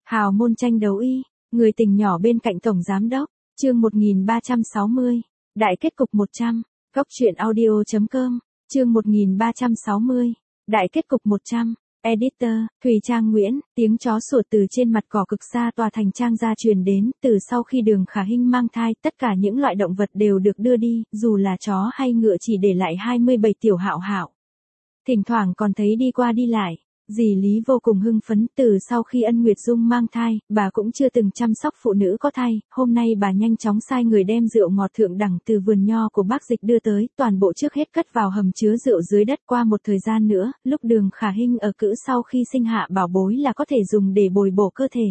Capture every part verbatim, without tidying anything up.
Hào môn tranh đấu y, người tình nhỏ bên cạnh tổng giám đốc, chương một nghìn ba trăm sáu mươi, đại kết cục một trăm, góc truyện audio.com, chương một nghìn ba trăm sáu mươi, đại kết cục một trăm, editor, Thùy Trang Nguyễn, tiếng chó sủa từ trên mặt cỏ cực xa tòa thành trang ra truyền đến, từ sau khi Đường Khả Hinh mang thai, tất cả những loại động vật đều được đưa đi, dù là chó hay ngựa chỉ để lại hai mươi bảy tiểu hạo hạo. Thỉnh thoảng còn thấy đi qua đi lại. Dì Lý vô cùng hưng phấn, từ sau khi Ân Nguyệt Dung mang thai, bà cũng chưa từng chăm sóc phụ nữ có thai, hôm nay bà nhanh chóng sai người đem rượu ngọt thượng đẳng từ vườn nho của bác Dịch đưa tới, toàn bộ trước hết cất vào hầm chứa rượu dưới đất. Qua một thời gian nữa, lúc Đường Khả Hinh ở cữ sau khi sinh hạ bảo bối là có thể dùng để bồi bổ cơ thể.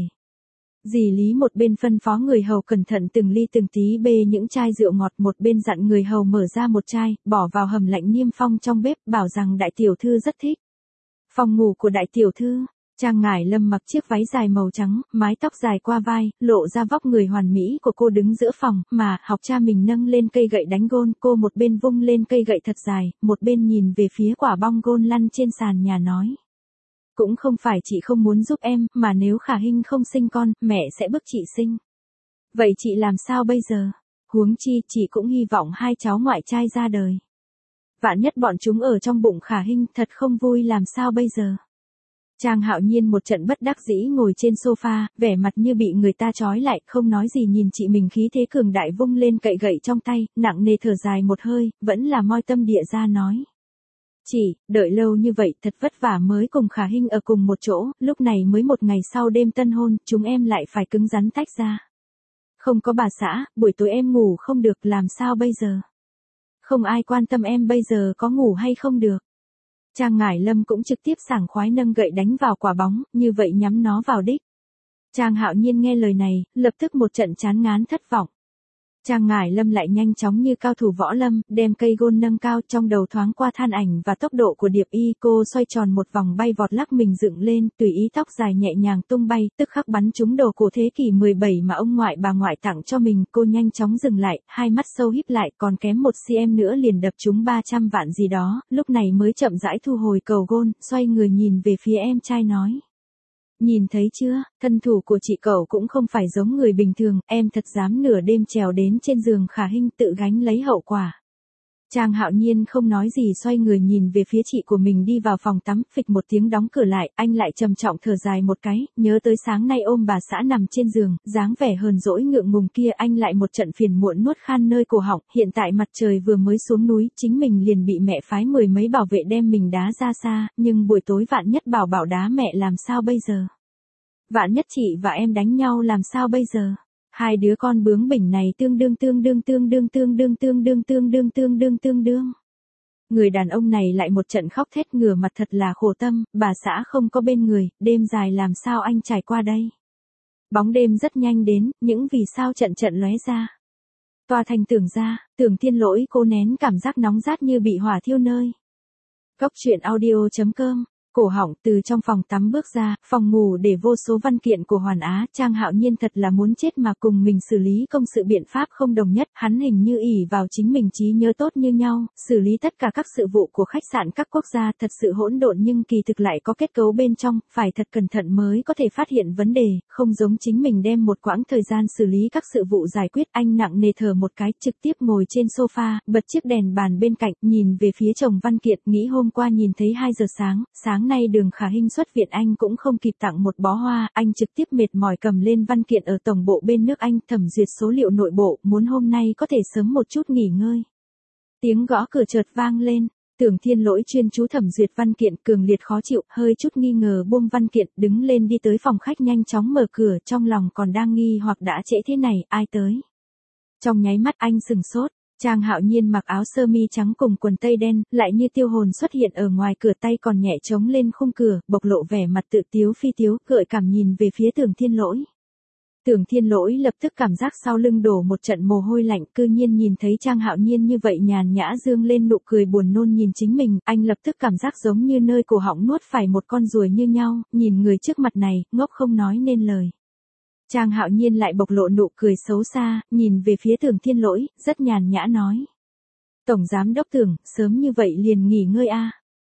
Dì Lý một bên phân phó người hầu cẩn thận từng ly từng tí bê những chai rượu ngọt, một bên dặn người hầu mở ra một chai, bỏ vào hầm lạnh niêm phong trong bếp, bảo rằng đại tiểu thư rất thích. Phòng ngủ của đại tiểu thư, Trang Ngải Lâm mặc chiếc váy dài màu trắng, mái tóc dài qua vai, lộ ra vóc người hoàn mỹ của cô đứng giữa phòng, mà học cha mình nâng lên cây gậy đánh gôn, cô một bên vung lên cây gậy thật dài, một bên nhìn về phía quả bong gôn lăn trên sàn nhà nói. Cũng không phải chị không muốn giúp em, mà nếu Khả Hinh không sinh con, mẹ sẽ bức chị sinh. Vậy chị làm sao bây giờ? Huống chi, chị cũng hy vọng hai cháu ngoại trai ra đời. Vạn nhất bọn chúng ở trong bụng Khả Hinh, thật không vui làm sao bây giờ? Trang Hạo Nhiên một trận bất đắc dĩ ngồi trên sofa, vẻ mặt như bị người ta trói lại, không nói gì nhìn chị mình khí thế cường đại vung lên cậy gậy trong tay, nặng nề thở dài một hơi, vẫn là moi tâm địa ra nói. Chị, đợi lâu như vậy thật vất vả mới cùng Khả Hinh ở cùng một chỗ, lúc này mới một ngày sau đêm tân hôn, chúng em lại phải cứng rắn tách ra. Không có bà xã, buổi tối em ngủ không được, làm sao bây giờ? Không ai quan tâm em bây giờ có ngủ hay không được. Trang Ngải Lâm cũng trực tiếp sảng khoái nâng gậy đánh vào quả bóng, như vậy nhắm nó vào đích. Trang Hạo Nhiên nghe lời này, lập tức một trận chán ngán thất vọng. Trang Ngải Lâm lại nhanh chóng như cao thủ võ lâm, đem cây gôn nâng cao, trong đầu thoáng qua than ảnh và tốc độ của Điệp Y, cô xoay tròn một vòng bay vọt lắc mình dựng lên, tùy ý tóc dài nhẹ nhàng tung bay, tức khắc bắn trúng đồ cổ thế kỷ mười bảy mà ông ngoại bà ngoại tặng cho mình, cô nhanh chóng dừng lại, hai mắt sâu híp lại, còn kém một cm nữa liền đập trúng ba trăm vạn gì đó, lúc này mới chậm rãi thu hồi cầu gôn, xoay người nhìn về phía em trai nói. Nhìn thấy chưa, thân thủ của chị cậu cũng không phải giống người bình thường, em thật dám nửa đêm trèo đến trên giường Khả Hinh tự gánh lấy hậu quả. Trang Hạo Nhiên không nói gì xoay người nhìn về phía chị của mình đi vào phòng tắm, phịch một tiếng đóng cửa lại, anh lại trầm trọng thở dài một cái, nhớ tới sáng nay ôm bà xã nằm trên giường, dáng vẻ hờn dỗi ngượng ngùng kia, anh lại một trận phiền muộn nuốt khan nơi cổ họng, hiện tại mặt trời vừa mới xuống núi, chính mình liền bị mẹ phái mười mấy bảo vệ đem mình đá ra xa, nhưng buổi tối vạn nhất bảo bảo đá mẹ làm sao bây giờ? Vạn nhất chị và em đánh nhau làm sao bây giờ? Hai đứa con bướng bỉnh này tương đương tương đương tương đương tương đương tương đương tương đương tương đương tương đương. Người đàn ông này lại một trận khóc thét ngửa mặt thật là khổ tâm, bà xã không có bên người, đêm dài làm sao anh trải qua đây? Bóng đêm rất nhanh đến, những vì sao trận trận lóe ra. Tòa thành Tưởng gia, Tưởng Thiên Lỗi cô nén cảm giác nóng rát như bị hỏa thiêu nơi. Góc truyện audio.com. Cổ họng từ trong phòng tắm bước ra, phòng ngủ để vô số văn kiện của Hoàn Á, Trang Hạo Nhiên thật là muốn chết mà cùng mình xử lý công sự biện pháp không đồng nhất, hắn hình như ỷ vào chính mình trí nhớ tốt như nhau, xử lý tất cả các sự vụ của khách sạn các quốc gia thật sự hỗn độn nhưng kỳ thực lại có kết cấu bên trong, phải thật cẩn thận mới có thể phát hiện vấn đề, không giống chính mình đem một quãng thời gian xử lý các sự vụ giải quyết. Anh nặng nề thở một cái, trực tiếp ngồi trên sofa, bật chiếc đèn bàn bên cạnh, nhìn về phía chồng văn kiện, nghĩ hôm qua nhìn thấy hai giờ sáng, sáng nay Đường Khả Hinh xuất viện anh cũng không kịp tặng một bó hoa, anh trực tiếp mệt mỏi cầm lên văn kiện ở tổng bộ bên nước Anh thẩm duyệt số liệu nội bộ, muốn hôm nay có thể sớm một chút nghỉ ngơi. Tiếng gõ cửa chợt vang lên, Tưởng Thiên Lỗi chuyên chú thẩm duyệt văn kiện, cường liệt khó chịu, hơi chút nghi ngờ buông văn kiện, đứng lên đi tới phòng khách nhanh chóng mở cửa, trong lòng còn đang nghi hoặc đã trễ thế này, ai tới. Trong nháy mắt anh sừng sốt. Trang Hạo Nhiên mặc áo sơ mi trắng cùng quần tây đen, lại như tiêu hồn xuất hiện ở ngoài cửa, tay còn nhẹ chống lên khung cửa, bộc lộ vẻ mặt tự tiếu phi tiếu, gợi cảm nhìn về phía Tưởng Thiên Lỗi. Tưởng Thiên Lỗi lập tức cảm giác sau lưng đổ một trận mồ hôi lạnh, cư nhiên nhìn thấy Trang Hạo Nhiên như vậy nhàn nhã dương lên nụ cười buồn nôn nhìn chính mình, anh lập tức cảm giác giống như nơi cổ họng nuốt phải một con ruồi như nhau, nhìn người trước mặt này, ngốc không nói nên lời. Trang Hạo Nhiên lại bộc lộ nụ cười xấu xa, nhìn về phía Tưởng Thiên Lỗi, rất nhàn nhã nói. Tổng giám đốc Tưởng, sớm như vậy liền nghỉ ngơi a?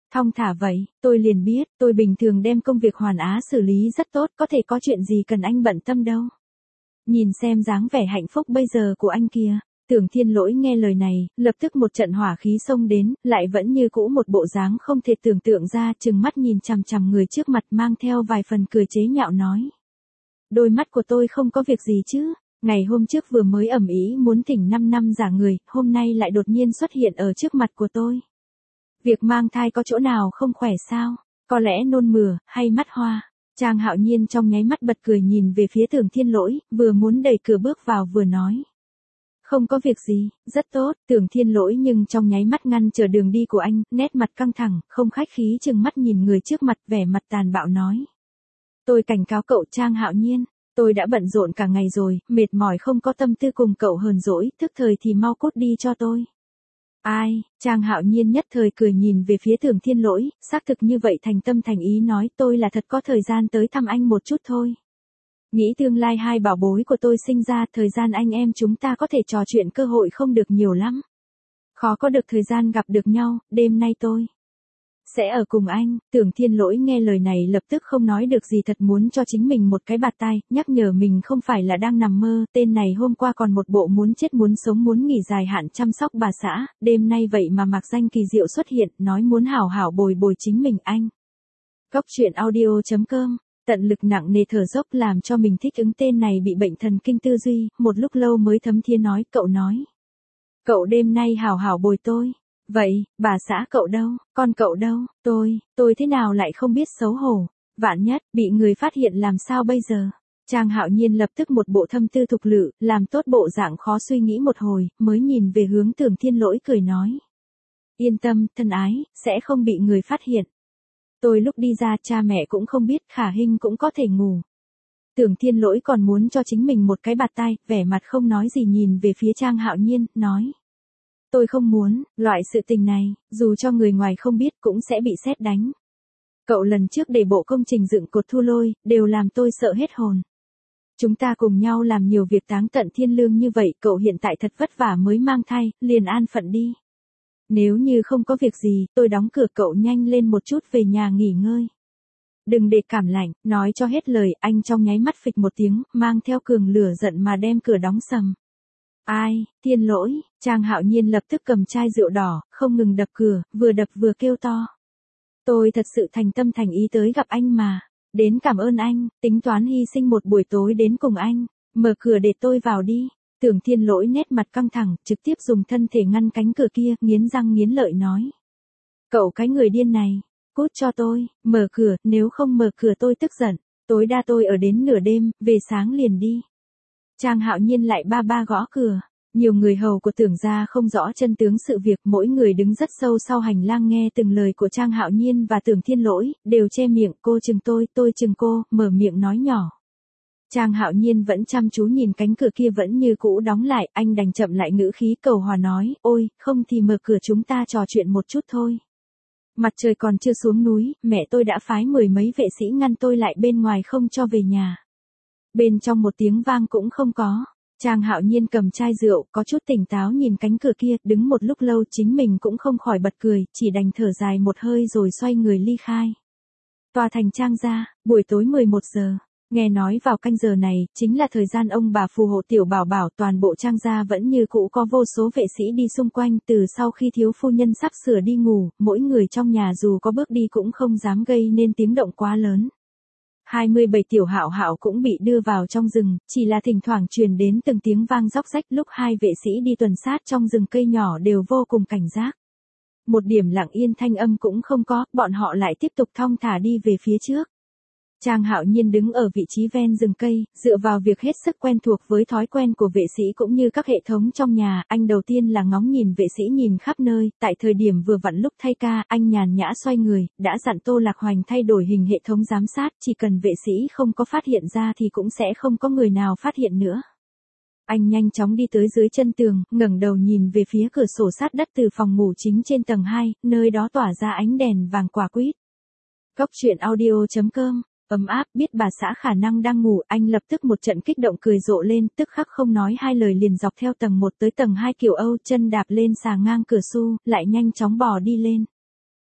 Thong thả vậy, tôi liền biết, tôi bình thường đem công việc hoàn á xử lý rất tốt, có thể có chuyện gì cần anh bận tâm đâu. Nhìn xem dáng vẻ hạnh phúc bây giờ của anh kìa. Tưởng Thiên Lỗi nghe lời này, lập tức một trận hỏa khí xông đến, lại vẫn như cũ một bộ dáng không thể tưởng tượng ra, trừng mắt nhìn chằm chằm người trước mặt mang theo vài phần cười chế nhạo nói. Đôi mắt của tôi không có việc gì chứ, ngày hôm trước vừa mới ầm ĩ muốn thỉnh năm năm giả người, hôm nay lại đột nhiên xuất hiện ở trước mặt của tôi. Việc mang thai có chỗ nào không khỏe sao, có lẽ nôn mửa, hay mắt hoa. Trang Hạo Nhiên trong nháy mắt bật cười nhìn về phía Tưởng Thiên Lỗi, vừa muốn đẩy cửa bước vào vừa nói. Không có việc gì, rất tốt, Tưởng Thiên Lỗi nhưng trong nháy mắt ngăn chờ đường đi của anh, nét mặt căng thẳng, không khách khí chừng mắt nhìn người trước mặt vẻ mặt tàn bạo nói. Tôi cảnh cáo cậu Trang Hạo Nhiên, tôi đã bận rộn cả ngày rồi, mệt mỏi không có tâm tư cùng cậu hờn dỗi, thức thời thì mau cút đi cho tôi. Ai, Trang Hạo Nhiên nhất thời cười nhìn về phía Tưởng Thiên Lỗi, xác thực như vậy thành tâm thành ý nói tôi là thật có thời gian tới thăm anh một chút thôi. Nghĩ tương lai hai bảo bối của tôi sinh ra, thời gian anh em chúng ta có thể trò chuyện cơ hội không được nhiều lắm. Khó có được thời gian gặp được nhau, đêm nay tôi sẽ ở cùng anh. Tưởng Thiên Lỗi nghe lời này lập tức không nói được gì, thật muốn cho chính mình một cái bạt tai, nhắc nhở mình không phải là đang nằm mơ, tên này hôm qua còn một bộ muốn chết muốn sống muốn nghỉ dài hạn chăm sóc bà xã, đêm nay vậy mà mạc danh kỳ diệu xuất hiện, nói muốn hảo hảo bồi bồi chính mình anh. Cốc truyện audio chấm com, tận lực nặng nề thở dốc làm cho mình thích ứng tên này bị bệnh thần kinh tư duy, một lúc lâu mới thấm thía nói, cậu nói. Cậu đêm nay hảo hảo bồi tôi. Vậy, bà xã cậu đâu, con cậu đâu, tôi, tôi thế nào lại không biết xấu hổ, vạn nhất, bị người phát hiện làm sao bây giờ. Trang Hạo Nhiên lập tức một bộ thâm tư thục lự, làm tốt bộ dạng khó suy nghĩ một hồi, mới nhìn về hướng Tưởng Thiên Lỗi cười nói. Yên tâm, thân ái, sẽ không bị người phát hiện. Tôi lúc đi ra cha mẹ cũng không biết, khả hình cũng có thể ngủ. Tưởng Thiên Lỗi còn muốn cho chính mình một cái bạt tai, vẻ mặt không nói gì nhìn về phía Trang Hạo Nhiên, nói. Tôi không muốn, loại sự tình này, dù cho người ngoài không biết cũng sẽ bị sét đánh. Cậu lần trước để bộ công trình dựng cột thu lôi, đều làm tôi sợ hết hồn. Chúng ta cùng nhau làm nhiều việc táng tận thiên lương như vậy, cậu hiện tại thật vất vả mới mang thai, liền an phận đi. Nếu như không có việc gì, tôi đóng cửa, cậu nhanh lên một chút về nhà nghỉ ngơi. Đừng để cảm lạnh, nói cho hết lời, anh trong nháy mắt phịch một tiếng, mang theo cường lửa giận mà đem cửa đóng sầm. Ai, Thiên Lỗi, Trang Hạo Nhiên lập tức cầm chai rượu đỏ, không ngừng đập cửa, vừa đập vừa kêu to. Tôi thật sự thành tâm thành ý tới gặp anh mà, đến cảm ơn anh, tính toán hy sinh một buổi tối đến cùng anh, mở cửa để tôi vào đi. Tưởng Thiên Lỗi nét mặt căng thẳng, trực tiếp dùng thân thể ngăn cánh cửa kia, nghiến răng nghiến lợi nói. Cậu cái người điên này, cút cho tôi, mở cửa, nếu không mở cửa tôi tức giận, tối đa tôi ở đến nửa đêm, về sáng liền đi. Trang Hạo Nhiên lại ba ba gõ cửa, nhiều người hầu của Tưởng gia không rõ chân tướng sự việc, mỗi người đứng rất sâu sau hành lang nghe từng lời của Trang Hạo Nhiên và Tưởng Thiên Lỗi, đều che miệng, cô chừng tôi, tôi chừng cô, mở miệng nói nhỏ. Trang Hạo Nhiên vẫn chăm chú nhìn cánh cửa kia vẫn như cũ đóng lại, anh đành chậm lại ngữ khí cầu hòa nói, ôi, không thì mở cửa chúng ta trò chuyện một chút thôi. Mặt trời còn chưa xuống núi, mẹ tôi đã phái mười mấy vệ sĩ ngăn tôi lại bên ngoài không cho về nhà. Bên trong một tiếng vang cũng không có. Trang Hạo Nhiên cầm chai rượu, có chút tỉnh táo nhìn cánh cửa kia, đứng một lúc lâu chính mình cũng không khỏi bật cười, chỉ đành thở dài một hơi rồi xoay người ly khai. Tòa thành Trang gia, buổi tối mười một giờ. Nghe nói vào canh giờ này, chính là thời gian ông bà phù hộ tiểu bảo bảo, toàn bộ Trang gia vẫn như cũ có vô số vệ sĩ đi xung quanh, từ sau khi thiếu phu nhân sắp sửa đi ngủ, mỗi người trong nhà dù có bước đi cũng không dám gây nên tiếng động quá lớn. hai mươi bảy tiểu Hạo Hạo cũng bị đưa vào trong rừng, chỉ là thỉnh thoảng truyền đến từng tiếng vang róc rách, lúc hai vệ sĩ đi tuần sát trong rừng cây nhỏ đều vô cùng cảnh giác. Một điểm lặng yên thanh âm cũng không có, bọn họ lại tiếp tục thong thả đi về phía trước. Trang Hạo Nhiên đứng ở vị trí ven rừng cây, dựa vào việc hết sức quen thuộc với thói quen của vệ sĩ cũng như các hệ thống trong nhà, anh đầu tiên là ngóng nhìn vệ sĩ nhìn khắp nơi, tại thời điểm vừa vặn lúc thay ca, anh nhàn nhã xoay người, đã dặn Tô Lạc Hoành thay đổi hình hệ thống giám sát, chỉ cần vệ sĩ không có phát hiện ra thì cũng sẽ không có người nào phát hiện nữa. Anh nhanh chóng đi tới dưới chân tường, ngẩng đầu nhìn về phía cửa sổ sát đất từ phòng ngủ chính trên tầng hai, nơi đó tỏa ra ánh đèn vàng quả quýt. Cốc truyện audio chấm com. Ấm áp, biết bà xã khả năng đang ngủ, anh lập tức một trận kích động cười rộ lên, tức khắc không nói hai lời liền dọc theo tầng một tới tầng hai kiểu Âu, chân đạp lên xà ngang cửa su, lại nhanh chóng bò đi lên.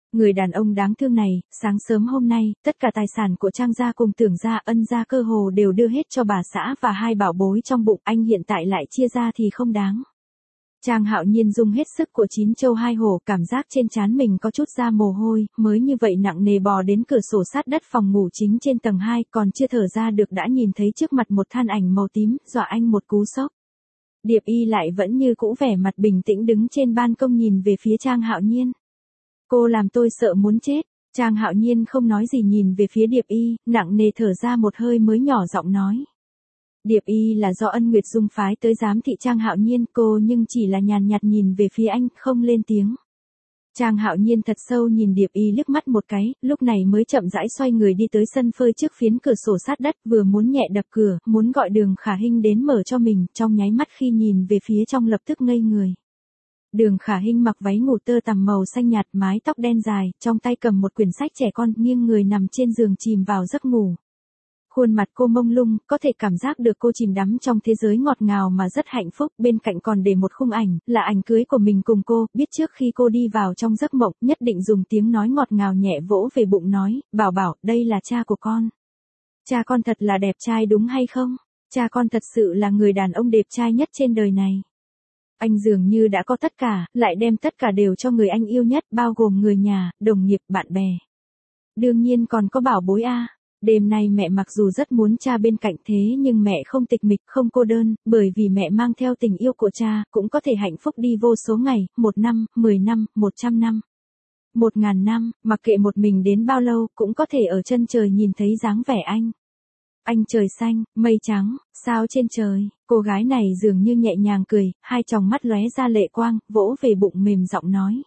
Người đàn ông đáng thương này, sáng sớm hôm nay, tất cả tài sản của Trang gia cùng Tưởng gia, Ân gia cơ hồ đều đưa hết cho bà xã và hai bảo bối trong bụng, anh hiện tại lại chia ra thì không đáng. Trang Hạo Nhiên dùng hết sức của chín châu hai hổ, cảm giác trên trán mình có chút ra mồ hôi, mới như vậy nặng nề bò đến cửa sổ sát đất phòng ngủ chính trên tầng hai, còn chưa thở ra được đã nhìn thấy trước mặt một than ảnh màu tím, dọa anh một cú sốc. Điệp Y lại vẫn như cũ vẻ mặt bình tĩnh đứng trên ban công nhìn về phía Trang Hạo Nhiên. Cô làm tôi sợ muốn chết. Trang Hạo Nhiên không nói gì nhìn về phía Điệp Y, nặng nề thở ra một hơi mới nhỏ giọng nói. Điệp Y là do Ân Nguyệt Dung phái tới giám thị Trang Hạo Nhiên, cô nhưng chỉ là nhàn nhạt nhìn về phía anh, không lên tiếng. Trang Hạo Nhiên thật sâu nhìn Điệp Y liếc mắt một cái, lúc này mới chậm rãi xoay người đi tới sân phơi trước phiến cửa sổ sát đất, vừa muốn nhẹ đập cửa, muốn gọi Đường Khả Hinh đến mở cho mình, trong nháy mắt khi nhìn về phía trong lập tức ngây người. Đường Khả Hinh mặc váy ngủ tơ tằm màu xanh nhạt, mái tóc đen dài, trong tay cầm một quyển sách trẻ con, nghiêng người nằm trên giường chìm vào giấc ngủ. Khuôn mặt cô mông lung, có thể cảm giác được cô chìm đắm trong thế giới ngọt ngào mà rất hạnh phúc, bên cạnh còn để một khung ảnh, là ảnh cưới của mình cùng cô, biết trước khi cô đi vào trong giấc mộng, nhất định dùng tiếng nói ngọt ngào nhẹ vỗ về bụng nói, bảo bảo, đây là cha của con. Cha con thật là đẹp trai đúng hay không? Cha con thật sự là người đàn ông đẹp trai nhất trên đời này. Anh dường như đã có tất cả, lại đem tất cả đều cho người anh yêu nhất, bao gồm người nhà, đồng nghiệp, bạn bè. Đương nhiên còn có bảo bối a. Đêm nay mẹ mặc dù rất muốn cha bên cạnh thế nhưng mẹ không tịch mịch, không cô đơn, bởi vì mẹ mang theo tình yêu của cha, cũng có thể hạnh phúc đi vô số ngày, một năm, mười năm, một trăm năm. Một ngàn năm, mặc kệ một mình đến bao lâu, cũng có thể ở chân trời nhìn thấy dáng vẻ anh. Anh trời xanh, mây trắng, sao trên trời, cô gái này dường như nhẹ nhàng cười, hai tròng mắt lóe ra lệ quang, vỗ về bụng mềm giọng nói.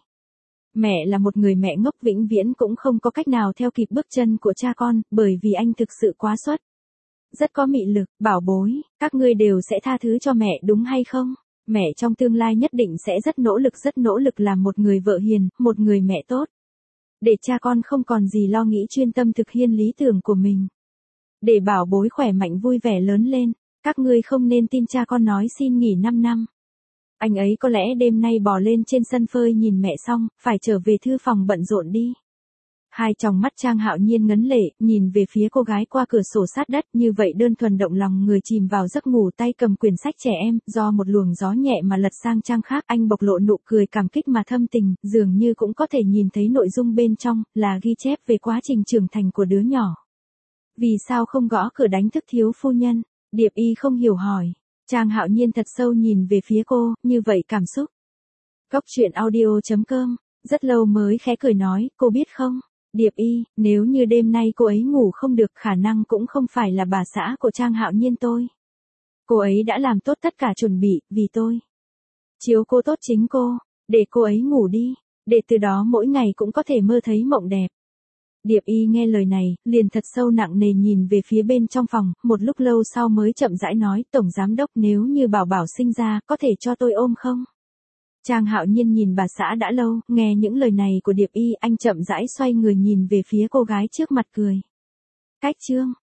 Mẹ là một người mẹ ngốc vĩnh viễn cũng không có cách nào theo kịp bước chân của cha con, bởi vì anh thực sự quá xuất. Rất có mị lực, bảo bối, các ngươi đều sẽ tha thứ cho mẹ đúng hay không? Mẹ trong tương lai nhất định sẽ rất nỗ lực rất nỗ lực làm một người vợ hiền, một người mẹ tốt. Để cha con không còn gì lo nghĩ chuyên tâm thực hiện lý tưởng của mình. Để bảo bối khỏe mạnh vui vẻ lớn lên, các ngươi không nên tin cha con nói xin nghỉ năm năm. Anh ấy có lẽ đêm nay bò lên trên sân phơi nhìn mẹ xong, phải trở về thư phòng bận rộn đi. Hai tròng mắt Trang Hạo Nhiên ngấn lệ, nhìn về phía cô gái qua cửa sổ sát đất, như vậy đơn thuần động lòng người chìm vào giấc ngủ, tay cầm quyển sách trẻ em, do một luồng gió nhẹ mà lật sang trang khác, anh bộc lộ nụ cười cảm kích mà thâm tình, dường như cũng có thể nhìn thấy nội dung bên trong, là ghi chép về quá trình trưởng thành của đứa nhỏ. Vì sao không gõ cửa đánh thức thiếu phu nhân? Điệp Y không hiểu hỏi. Trang Hạo Nhiên thật sâu nhìn về phía cô, như vậy cảm xúc. Góc truyện audio chấm com, rất lâu mới khẽ cười nói, cô biết không? Điệp Y, nếu như đêm nay cô ấy ngủ không được, khả năng cũng không phải là bà xã của Trang Hạo Nhiên tôi. Cô ấy đã làm tốt tất cả chuẩn bị, vì tôi. Chiếu cô tốt chính cô, để cô ấy ngủ đi, để từ đó mỗi ngày cũng có thể mơ thấy mộng đẹp. Điệp Y nghe lời này, liền thật sâu nặng nề nhìn về phía bên trong phòng, một lúc lâu sau mới chậm rãi nói, Tổng Giám Đốc nếu như bảo bảo sinh ra, có thể cho tôi ôm không? Trang Hạo Nhiên nhìn bà xã đã lâu, nghe những lời này của Điệp Y, anh chậm rãi xoay người nhìn về phía cô gái trước mặt cười. Cách chương.